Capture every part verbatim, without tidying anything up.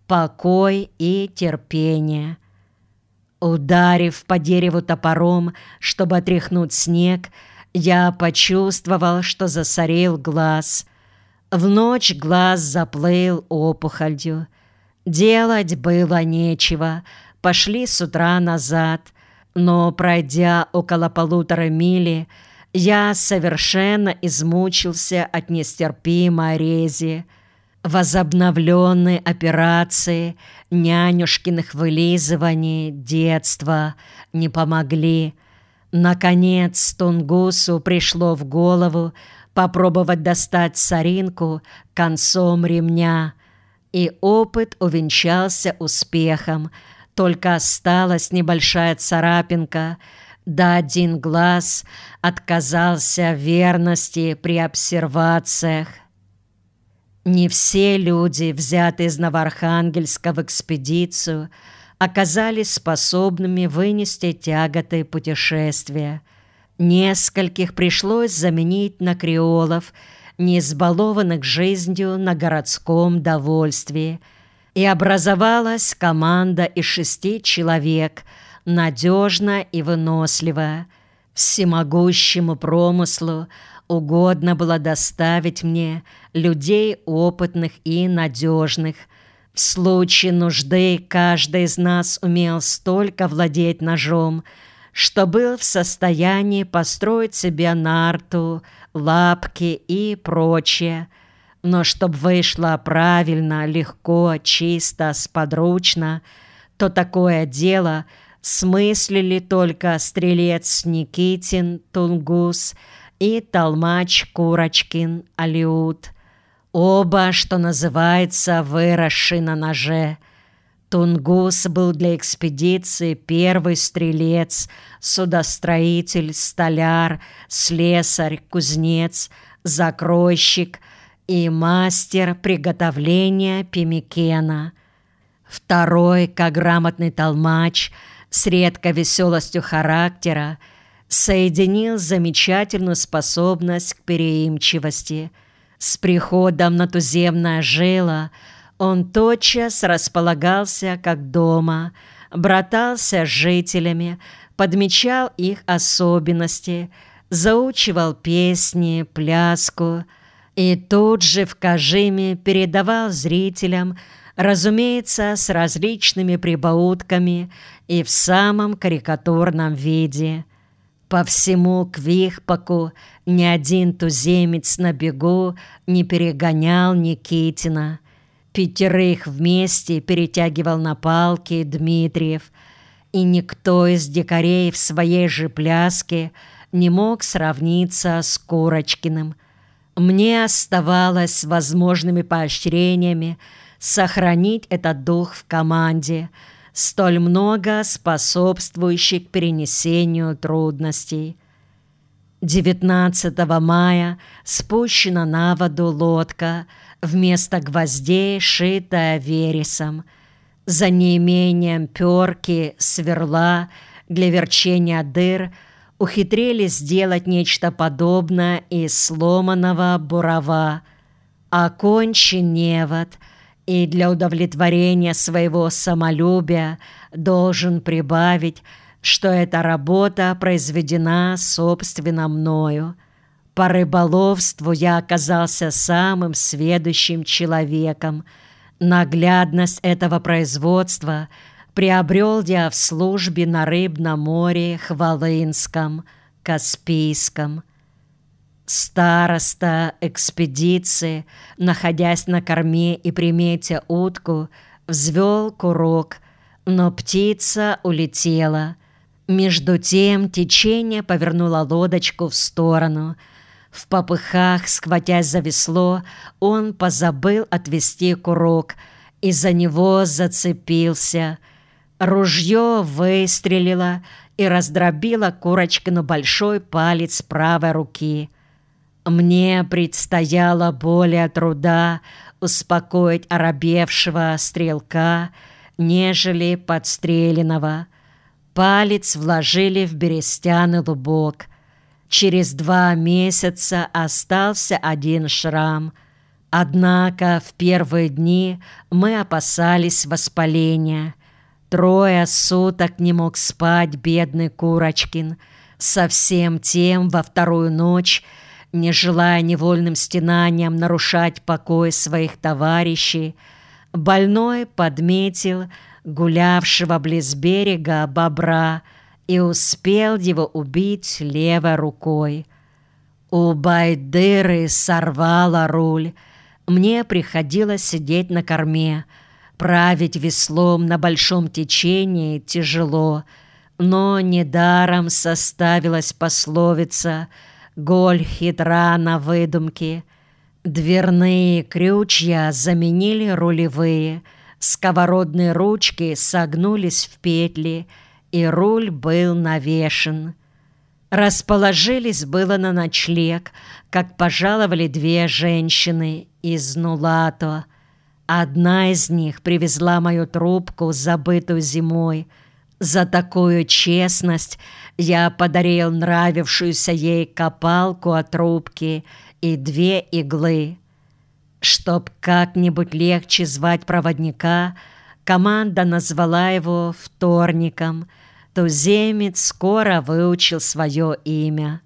покой и терпение. Ударив по дереву топором, чтобы отряхнуть снег, я почувствовал, что засорил глаз. В ночь глаз заплыл опухолью. Делать было нечего, пошли с утра назад, но, пройдя около полутора мили, я совершенно измучился от нестерпимой рези. Возобновленные операции, нянюшкиных вылизываний, детства не помогли. Наконец Тунгусу пришло в голову попробовать достать соринку концом ремня, и опыт увенчался успехом, только осталась небольшая царапинка, да один глаз отказался в верности при обсервациях. Не все люди, взятые из Новоархангельска в экспедицию, оказались способными вынести тяготы путешествия. Нескольких пришлось заменить на креолов, не избалованных жизнью на городском довольствии, и образовалась команда из шести человек, надежная и выносливая. Всемогущему промыслу угодно было доставить мне людей опытных и надежных. В случае нужды каждый из нас умел столько владеть ножом, что был в состоянии построить себе нарту, лапки и прочее. Но чтоб вышло правильно, легко, чисто, сподручно, то такое дело смыслили только стрелец Никитин, Тунгус, и толмач Курочкин, Алиут. Оба, что называется, выросши на ноже. Тунгус был для экспедиции первый стрелец, судостроитель, столяр, слесарь, кузнец, закройщик и мастер приготовления пемикена. Второй, как грамотный толмач, с редкой веселостью характера, соединил замечательную способность к переимчивости. С приходом на туземное жило он тотчас располагался как дома, братался с жителями, подмечал их особенности, заучивал песни, пляску и тут же в кажиме передавал зрителям, разумеется, с различными прибаутками и в самом карикатурном виде. По всему Квихпаку ни один туземец на бегу не перегонял Никитина. Пятерых вместе перетягивал на палке Дмитриев, и никто из дикарей в своей же пляске не мог сравниться с Курочкиным. Мне оставалось с возможными поощрениями сохранить этот дух в команде, столь много способствующих перенесению трудностей. девятнадцатого мая спущена на воду лодка, вместо гвоздей шитая вересом. За неимением перки, сверла для верчения дыр ухитрились сделать нечто подобное из сломанного бурова. Окончен невод, и для удовлетворения своего самолюбия должен прибавить, что эта работа произведена собственно мною. По рыболовству я оказался самым сведущим человеком. Наглядность этого производства приобрел я в службе на рыбном море Хвалынском, Каспийском. Староста экспедиции, находясь на корме и приметя утку, взвел курок, но птица улетела. Между тем течение повернуло лодочку в сторону. В попыхах, схватясь за весло, он позабыл отвести курок и за него зацепился. Ружье выстрелило и раздробило Курочкину большой палец правой руки. Мне предстояло более труда успокоить оробевшего стрелка, нежели подстреленного. Палец вложили в берестяный лубок. Через два месяца остался один шрам. Однако в первые дни мы опасались воспаления. Трое суток не мог спать бедный Курочкин. Совсем тем во вторую ночь, не желая невольным стенанием нарушать покой своих товарищей, больной подметил гулявшего близ берега бобра и успел его убить левой рукой. У байдыры сорвало руль. Мне приходилось сидеть на корме. Править веслом на большом течении тяжело, но недаром составилась пословица «Голь хитра на выдумке». Дверные крючья заменили рулевые, сковородные ручки согнулись в петли, и руль был навешен. Расположились было на ночлег, как пожаловали две женщины из Нулато. Одна из них привезла мою трубку, забытую зимой. За такую честность я подарил нравившуюся ей копалку от трубки и две иглы. Чтоб как-нибудь легче звать проводника, команда назвала его Вторником. Туземец скоро выучил свое имя.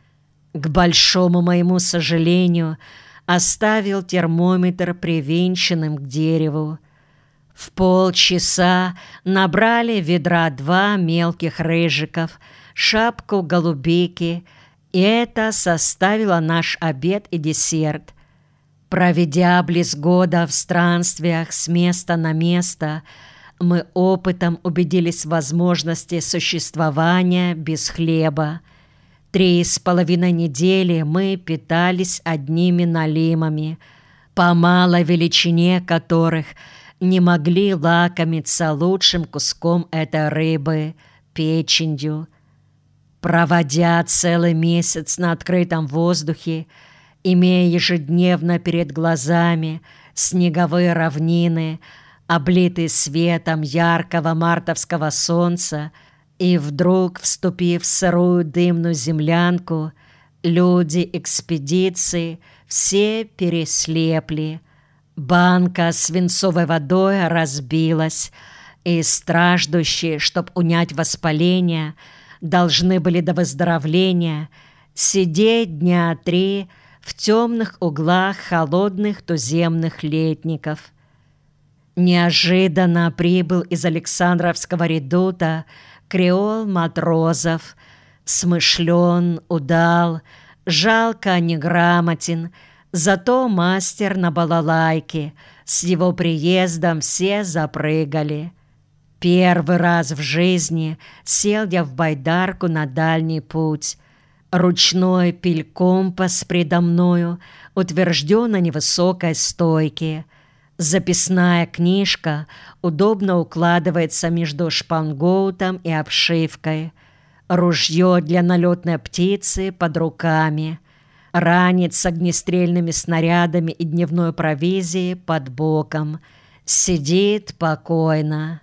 К большому моему сожалению, оставил термометр привинченным к дереву. В полчаса набрали ведра два мелких рыжиков, шапку голубики, и это составило наш обед и десерт. Проведя близ года в странствиях с места на место, мы опытом убедились в возможности существования без хлеба. Три с половиной недели мы питались одними налимами, по малой величине которых не могли лакомиться лучшим куском этой рыбы – печенью. Проводя целый месяц на открытом воздухе, имея ежедневно перед глазами снеговые равнины, облитые светом яркого мартовского солнца, и вдруг, вступив в сырую дымную землянку, люди экспедиции все переслепли. Банка с свинцовой водой разбилась, и страждущие, чтоб унять воспаление, должны были до выздоровления сидеть дня три в темных углах холодных туземных летников. Неожиданно прибыл из Александровского редута креол Матрозов, смышлен, удал, жалко неграмотен, зато мастер на балалайке. С его приездом все запрыгали. Первый раз в жизни сел я в байдарку на дальний путь. Ручной пиль-компас предо мною утвержден на невысокой стойке. Записная книжка удобно укладывается между шпангоутом и обшивкой. Ружье для налетной птицы под руками. Ранец с огнестрельными снарядами и дневной провизией под боком. Сидит покойно.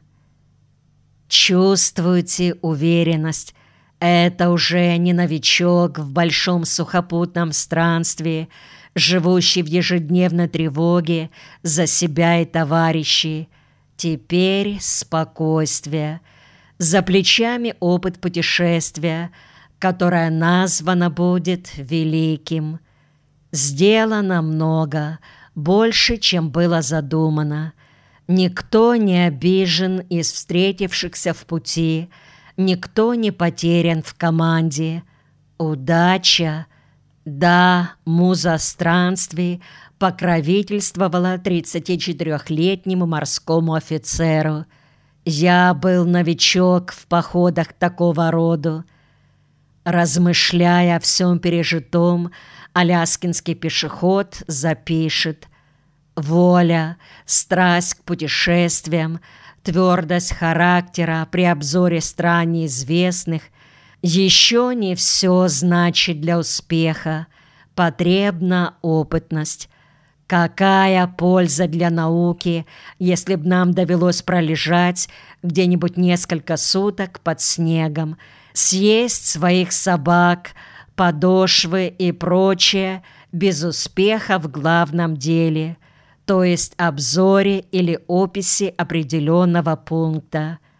Чувствуете уверенность. Это уже не новичок в большом сухопутном странстве, живущий в ежедневной тревоге за себя и товарищей. Теперь спокойствие. За плечами опыт путешествия, которое названо будет великим. Сделано много, больше, чем было задумано. Никто не обижен из встретившихся в пути, никто не потерян в команде. Удача, да, муза странствий покровительствовала тридцатичетырехлетнему морскому офицеру. Я был новичок в походах такого рода. Размышляя о всем пережитом, аляскинский пешеход запишет: воля, страсть к путешествиям, твердость характера при обзоре стран неизвестных еще не все значит для успеха. Потребна опытность. Какая польза для науки, если б нам довелось пролежать где-нибудь несколько суток под снегом, съесть своих собак, подошвы и прочее без успеха в главном деле, то есть обзоре или описи определенного пункта.